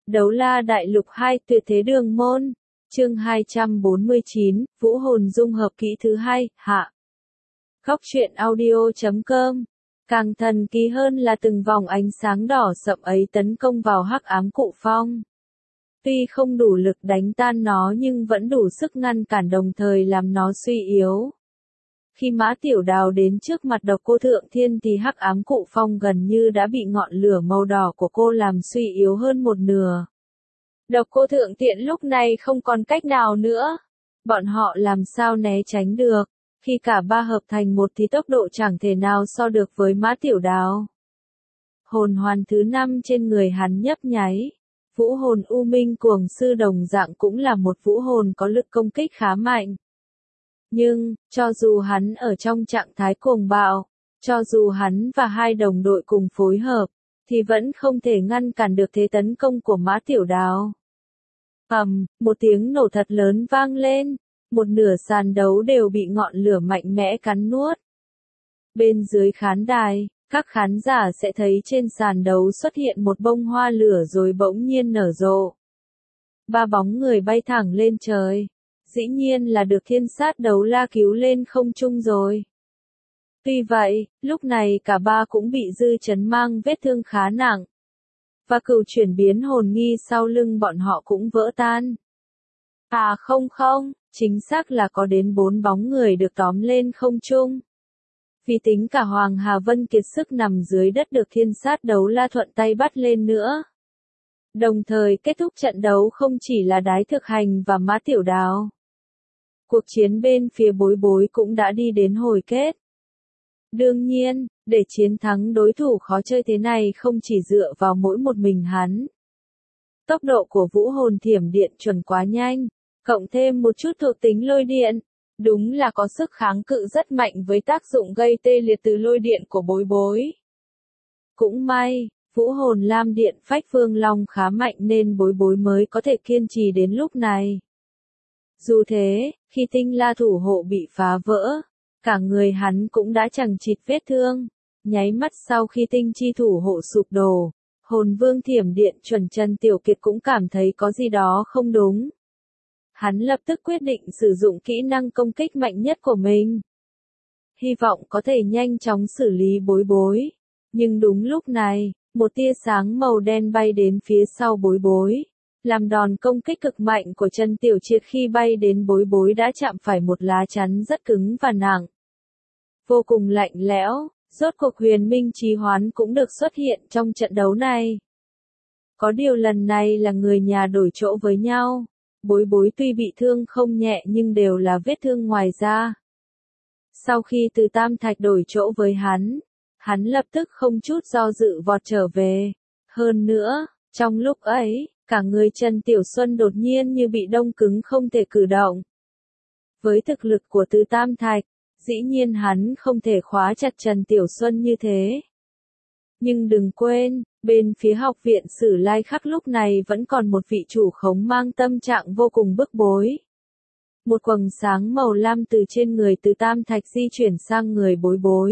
Đấu La Đại Lục 2 Tuyệt Thế Đường Môn, chương 249, Vũ Hồn dung hợp kỹ thứ 2, hạ. Góc truyện audio.com. Càng thần kỳ hơn là từng vòng ánh sáng đỏ sậm ấy tấn công vào hắc ám cụ phong. Tuy không đủ lực đánh tan nó nhưng vẫn đủ sức ngăn cản đồng thời làm nó suy yếu. Khi Mã Tiểu Đào đến trước mặt Độc Cô Thượng Thiên thì hắc ám cụ phong gần như đã bị ngọn lửa màu đỏ của cô làm suy yếu hơn một nửa. Độc Cô Thượng Thiên lúc này không còn cách nào nữa. Bọn họ làm sao né tránh được, khi cả ba hợp thành một thì tốc độ chẳng thể nào so được với Mã Tiểu Đào. Hồn hoàn thứ 5 trên người hắn nhấp nháy. Vũ hồn U Minh Cuồng Sư đồng dạng cũng là một vũ hồn có lực công kích khá mạnh. Nhưng, cho dù hắn ở trong trạng thái cuồng bạo, cho dù hắn và hai đồng đội cùng phối hợp, thì vẫn không thể ngăn cản được thế tấn công của Mã Tiểu Đào. Một tiếng nổ thật lớn vang lên, một nửa sàn đấu đều bị ngọn lửa mạnh mẽ cắn nuốt. Bên dưới khán đài, các khán giả sẽ thấy trên sàn đấu xuất hiện một bông hoa lửa rồi bỗng nhiên nở rộ. Ba bóng người bay thẳng lên trời. Dĩ nhiên là được Thiên Sát Đấu La cứu lên không trung rồi. Tuy vậy, lúc này cả ba cũng bị dư chấn mang vết thương khá nặng. Và cửu chuyển biến hồn nghi sau lưng bọn họ cũng vỡ tan. Không, chính xác là có đến 4 bóng người được tóm lên không trung. Vì tính cả Hoàng Hà Vân kiệt sức nằm dưới đất được Thiên Sát Đấu La thuận tay bắt lên nữa. Đồng thời kết thúc trận đấu không chỉ là Đái Thực Hành và Mã Tiểu Đào. Cuộc chiến bên phía Bối Bối cũng đã đi đến hồi kết. Đương nhiên, để chiến thắng đối thủ khó chơi thế này không chỉ dựa vào mỗi một mình hắn. Tốc độ của vũ hồn thiểm điện chuẩn quá nhanh, cộng thêm một chút thuộc tính lôi điện, đúng là có sức kháng cự rất mạnh với tác dụng gây tê liệt từ lôi điện của Bối Bối. Cũng may, vũ hồn lam điện phách phương long khá mạnh nên Bối Bối mới có thể kiên trì đến lúc này. Dù thế, khi tinh la thủ hộ bị phá vỡ, cả người hắn cũng đã chằng chịt vết thương. Nháy mắt sau khi tinh chi thủ hộ sụp đổ, hồn vương thiểm điện chuẩn Trần Tiểu Kiệt cũng cảm thấy có gì đó không đúng. Hắn lập tức quyết định sử dụng kỹ năng công kích mạnh nhất của mình. Hy vọng có thể nhanh chóng xử lý Bối Bối. Nhưng đúng lúc này, một tia sáng màu đen bay đến phía sau Bối Bối. Làm đòn công kích cực mạnh của Trần Tiểu Triệt khi bay đến Bối Bối đã chạm phải một lá chắn rất cứng và nặng. Vô cùng lạnh lẽo, rốt cuộc huyền minh trì hoán cũng được xuất hiện trong trận đấu này. Có điều lần này là người nhà đổi chỗ với nhau. Bối Bối tuy bị thương không nhẹ nhưng đều là vết thương ngoài da. Sau khi từ Tam Thạch đổi chỗ với hắn lập tức không chút do dự vọt trở về. Hơn nữa, trong lúc ấy, cả người Trần Tiểu Xuân đột nhiên như bị đông cứng không thể cử động. Với thực lực của Từ Tam Thạch, dĩ nhiên hắn không thể khóa chặt Trần Tiểu Xuân như thế. Nhưng đừng quên, bên phía học viện Sử Lai Khắc lúc này vẫn còn một vị chủ khống mang tâm trạng vô cùng bức bối. Một quầng sáng màu lam từ trên người Từ Tam Thạch di chuyển sang người Bối Bối.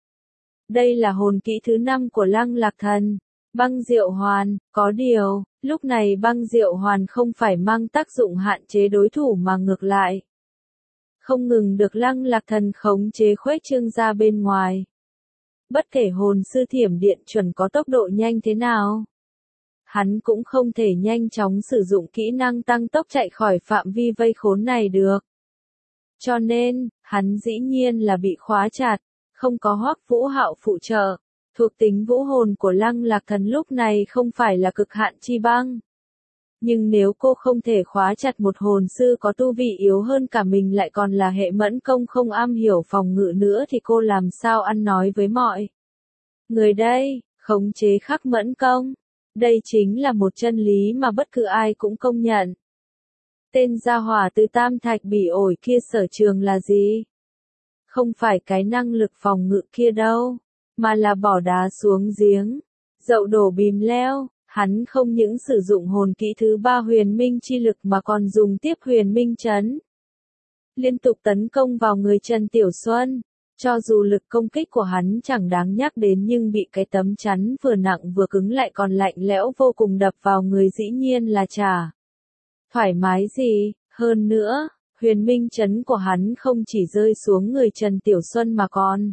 Đây là hồn kỹ thứ 5 của Lăng Lạc Thần, Băng Diệu Hoàn, có điều, lúc này Băng Diệu Hoàn không phải mang tác dụng hạn chế đối thủ mà ngược lại. Không ngừng được Lăng Lạc Thần khống chế khuếch trương ra bên ngoài. Bất kể hồn sư thiểm điện chuẩn có tốc độ nhanh thế nào, hắn cũng không thể nhanh chóng sử dụng kỹ năng tăng tốc chạy khỏi phạm vi vây khốn này được. Cho nên, hắn dĩ nhiên là bị khóa chặt, không có Hoắc Vũ Hạo phụ trợ. Thuộc tính vũ hồn của Lăng Lạc Thần lúc này không phải là cực hạn chi băng. Nhưng nếu cô không thể khóa chặt một hồn sư có tu vi yếu hơn cả mình lại còn là hệ mẫn công không am hiểu phòng ngự nữa thì cô làm sao ăn nói với mọi người đây, khống chế khắc mẫn công. Đây chính là một chân lý mà bất cứ ai cũng công nhận. Tên gia hỏa Từ Tam Thạch bỉ ổi kia sở trường là gì? Không phải cái năng lực phòng ngự kia đâu, mà là bỏ đá xuống giếng, dậu đổ bìm leo. Hắn không những sử dụng hồn kỹ thứ 3 huyền minh chi lực mà còn dùng tiếp huyền minh chấn. Liên tục tấn công vào người Trần Tiểu Xuân. Cho dù lực công kích của hắn chẳng đáng nhắc đến nhưng bị cái tấm chắn vừa nặng vừa cứng lại còn lạnh lẽo vô cùng đập vào người dĩ nhiên là chả thoải mái gì. Hơn nữa, huyền minh chấn của hắn không chỉ rơi xuống người Trần Tiểu Xuân mà còn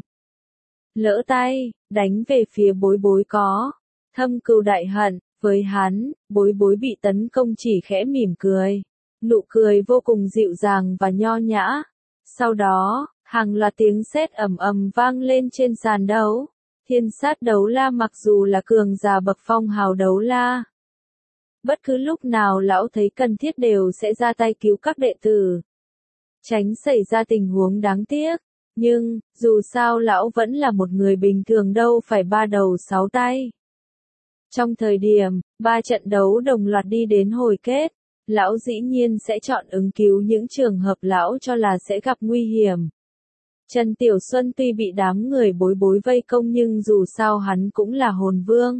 lỡ tay, đánh về phía Bối Bối có thâm cừu đại hận. Với hắn, Bối Bối bị tấn công chỉ khẽ mỉm cười. Nụ cười vô cùng dịu dàng và nho nhã. Sau đó, hàng loạt tiếng sét ầm ầm vang lên trên sàn đấu. Thiên sát đấu la mặc dù là cường giả bậc phong hào đấu la. Bất cứ lúc nào lão thấy cần thiết đều sẽ ra tay cứu các đệ tử. Tránh xảy ra tình huống đáng tiếc. Nhưng, dù sao lão vẫn là một người bình thường đâu phải ba đầu sáu tay. Trong thời điểm, 3 trận đấu đồng loạt đi đến hồi kết, lão dĩ nhiên sẽ chọn ứng cứu những trường hợp lão cho là sẽ gặp nguy hiểm. Trần Tiểu Xuân tuy bị đám người Bối Bối vây công nhưng dù sao hắn cũng là hồn vương.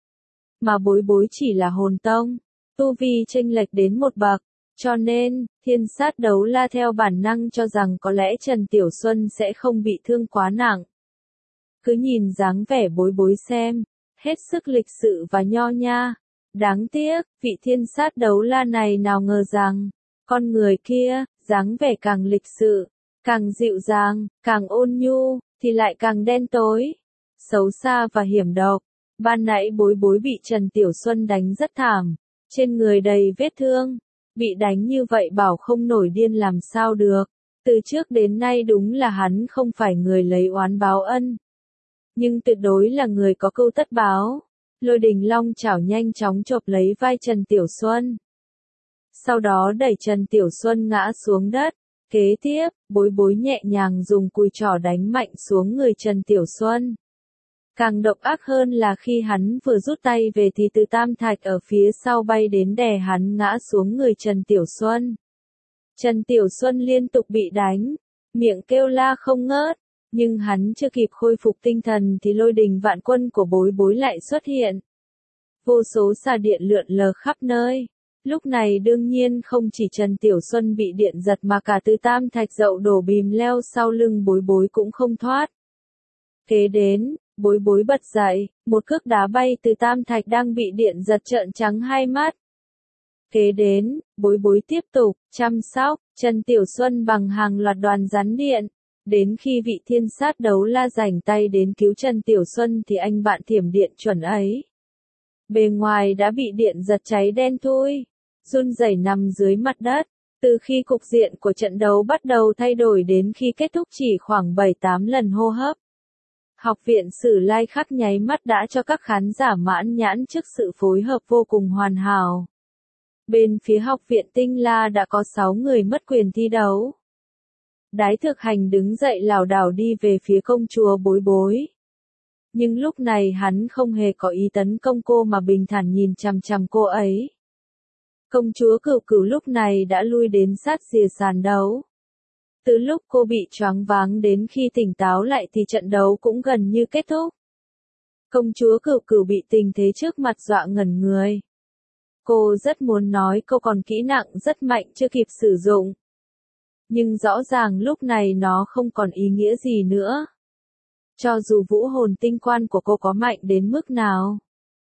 Mà Bối Bối chỉ là hồn tông, tu vi chênh lệch đến một bậc, cho nên, thiên sát đấu la theo bản năng cho rằng có lẽ Trần Tiểu Xuân sẽ không bị thương quá nặng. Cứ nhìn dáng vẻ Bối Bối xem, hết sức lịch sự và nho nha. Đáng tiếc, vị thiên sát đấu la này nào ngờ rằng, con người kia, dáng vẻ càng lịch sự, càng dịu dàng, càng ôn nhu, thì lại càng đen tối, xấu xa và hiểm độc. Ban nãy Bối Bối bị Trần Tiểu Xuân đánh rất thảm, trên người đầy vết thương, bị đánh như vậy bảo không nổi điên làm sao được. Từ trước đến nay đúng là hắn không phải người lấy oán báo ân, nhưng tuyệt đối là người có câu tất báo. Lôi đình long chảo nhanh chóng chộp lấy vai Trần Tiểu Xuân. Sau đó đẩy Trần Tiểu Xuân ngã xuống đất. Kế tiếp, Bối Bối nhẹ nhàng dùng cùi trỏ đánh mạnh xuống người Trần Tiểu Xuân. Càng độc ác hơn là khi hắn vừa rút tay về thì từ tam thạch ở phía sau bay đến đè hắn ngã xuống người Trần Tiểu Xuân. Trần Tiểu Xuân liên tục bị đánh, miệng kêu la không ngớt. Nhưng hắn chưa kịp khôi phục tinh thần thì lôi đình vạn quân của Bối Bối lại xuất hiện. Vô số xà điện lượn lờ khắp nơi. Lúc này đương nhiên không chỉ Trần Tiểu Xuân bị điện giật mà cả từ tam thạch dậu đổ bìm leo sau lưng Bối Bối cũng không thoát. Kế đến, Bối Bối bật dậy, một cước đá bay từ tam thạch đang bị điện giật trợn trắng hai mắt. Kế đến, Bối Bối tiếp tục chăm sóc Trần Tiểu Xuân bằng hàng loạt đoàn rắn điện. Đến khi vị thiên sát đấu la rảnh tay đến cứu Trần Tiểu Xuân thì anh bạn thiểm điện chuẩn ấy. Bề ngoài đã bị điện giật cháy đen thui, run rẩy nằm dưới mặt đất. Từ khi cục diện của trận đấu bắt đầu thay đổi đến khi kết thúc chỉ khoảng 7-8 lần hô hấp. Học viện Sử Lai Khắc nháy mắt đã cho các khán giả mãn nhãn trước sự phối hợp vô cùng hoàn hảo. Bên phía học viện Tinh La đã có 6 người mất quyền thi đấu. Đái Thực Hành đứng dậy lảo đảo đi về phía công chúa Bối Bối. Nhưng lúc này hắn không hề có ý tấn công cô mà bình thản nhìn chằm chằm cô ấy. Công chúa Cửu Cửu lúc này đã lui đến sát rìa sàn đấu. Từ lúc cô bị choáng váng đến khi tỉnh táo lại thì trận đấu cũng gần như kết thúc. Công chúa Cửu Cửu bị tình thế trước mặt dọa ngẩn người. Cô rất muốn nói câu còn kỹ năng rất mạnh chưa kịp sử dụng. Nhưng rõ ràng lúc này nó không còn ý nghĩa gì nữa. Cho dù vũ hồn tinh quan của cô có mạnh đến mức nào,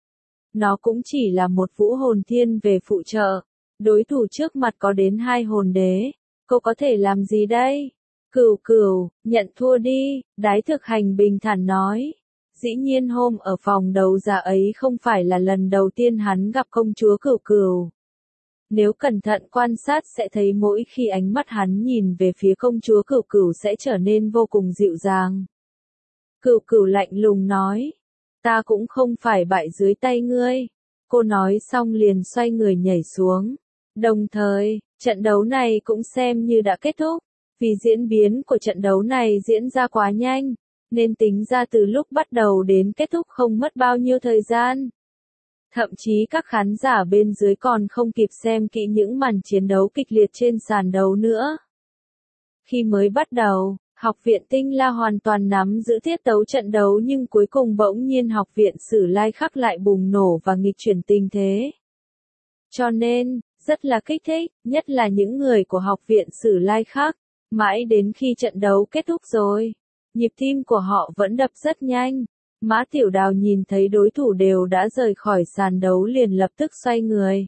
nó cũng chỉ là một vũ hồn thiên về phụ trợ. Đối thủ trước mặt có đến 2 hồn đế. Cô có thể làm gì đây? Cửu Cửu, nhận thua đi, Đái Thực Hành bình thản nói. Dĩ nhiên hôm ở phòng đấu giá ấy không phải là lần đầu tiên hắn gặp công chúa Cửu Cửu. Nếu cẩn thận quan sát sẽ thấy mỗi khi ánh mắt hắn nhìn về phía công chúa Cửu Cửu sẽ trở nên vô cùng dịu dàng. Cửu Cửu lạnh lùng nói, ta cũng không phải bại dưới tay ngươi. Cô nói xong liền xoay người nhảy xuống. Đồng thời, trận đấu này cũng xem như đã kết thúc. Vì diễn biến của trận đấu này diễn ra quá nhanh, nên tính ra từ lúc bắt đầu đến kết thúc không mất bao nhiêu thời gian. Thậm chí các khán giả bên dưới còn không kịp xem kỹ những màn chiến đấu kịch liệt trên sàn đấu nữa. Khi mới bắt đầu, học viện Tinh La hoàn toàn nắm giữ tiết tấu trận đấu nhưng cuối cùng bỗng nhiên học viện Sử Lai Khắc lại bùng nổ và nghịch chuyển tình thế. Cho nên, rất là kích thích, nhất là những người của học viện Sử Lai Khắc. Mãi đến khi trận đấu kết thúc rồi, Nhịp tim của họ vẫn đập rất nhanh. Mã Tiểu Đào nhìn thấy đối thủ đều đã rời khỏi sàn đấu liền lập tức xoay người.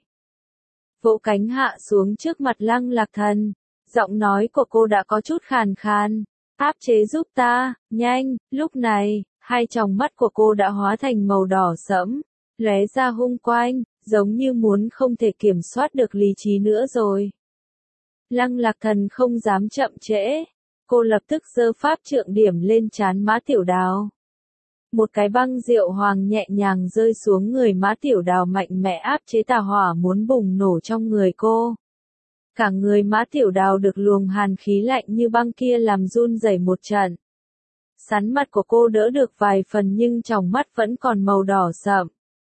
Vỗ cánh hạ xuống trước mặt Lăng Lạc Thần. Giọng nói của cô đã có chút khàn khàn. Áp chế giúp ta, nhanh, lúc này, hai tròng mắt của cô đã hóa thành màu đỏ sẫm, lóe ra hung quang, giống như muốn không thể kiểm soát được lý trí nữa rồi. Lăng Lạc Thần không dám chậm trễ. Cô lập tức giơ pháp trượng điểm lên trán Mã Tiểu Đào. Một cái băng rượu hoàng nhẹ nhàng rơi xuống người Mã Tiểu Đào mạnh mẽ áp chế tà hỏa muốn bùng nổ trong người cô. Cả người Mã Tiểu Đào được luồng hàn khí lạnh như băng kia làm run rẩy một trận. Sắn mặt của cô đỡ được vài phần nhưng tròng mắt vẫn còn màu đỏ sậm.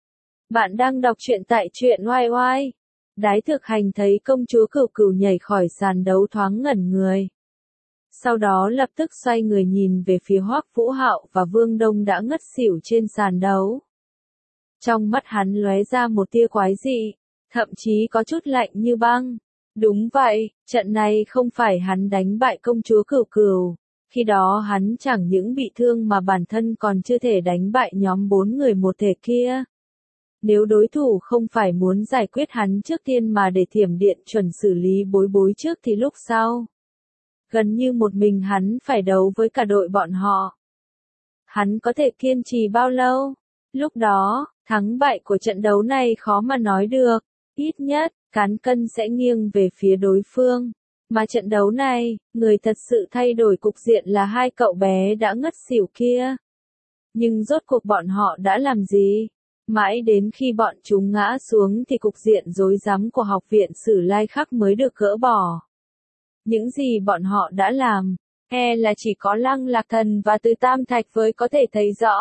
Bạn đang đọc truyện tại truyện oai oai. Đái Thực Hành thấy công chúa Cửu Cửu nhảy khỏi sàn đấu thoáng ngẩn người. Sau đó lập tức xoay người nhìn về phía Hoắc Vũ Hạo và Vương Đông đã ngất xỉu trên sàn đấu. Trong mắt hắn lóe ra một tia quái dị, thậm chí có chút lạnh như băng. Đúng vậy, trận này không phải hắn đánh bại công chúa Cửu Cửu. Khi đó hắn chẳng những bị thương mà bản thân còn chưa thể đánh bại nhóm 4 người một thể kia. Nếu đối thủ không phải muốn giải quyết hắn trước tiên mà để Thiểm Điện chuẩn xử lý Bối Bối trước thì lúc sau. Gần như một mình hắn phải đấu với cả đội bọn họ. Hắn có thể kiên trì bao lâu? Lúc đó, thắng bại của trận đấu này khó mà nói được. Ít nhất, cán cân sẽ nghiêng về phía đối phương. Mà trận đấu này, người thật sự thay đổi cục diện là hai cậu bé đã ngất xỉu kia. Nhưng rốt cuộc bọn họ đã làm gì? Mãi đến khi bọn chúng ngã xuống thì cục diện rối rắm của học viện Sử Lai Khắc mới được gỡ bỏ. Những gì bọn họ đã làm, là chỉ có Lăng Lạc Thần và Từ Tam Thạch với có thể thấy rõ.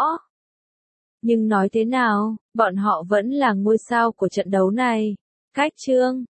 Nhưng nói thế nào, bọn họ vẫn là ngôi sao của trận đấu này. Cách chương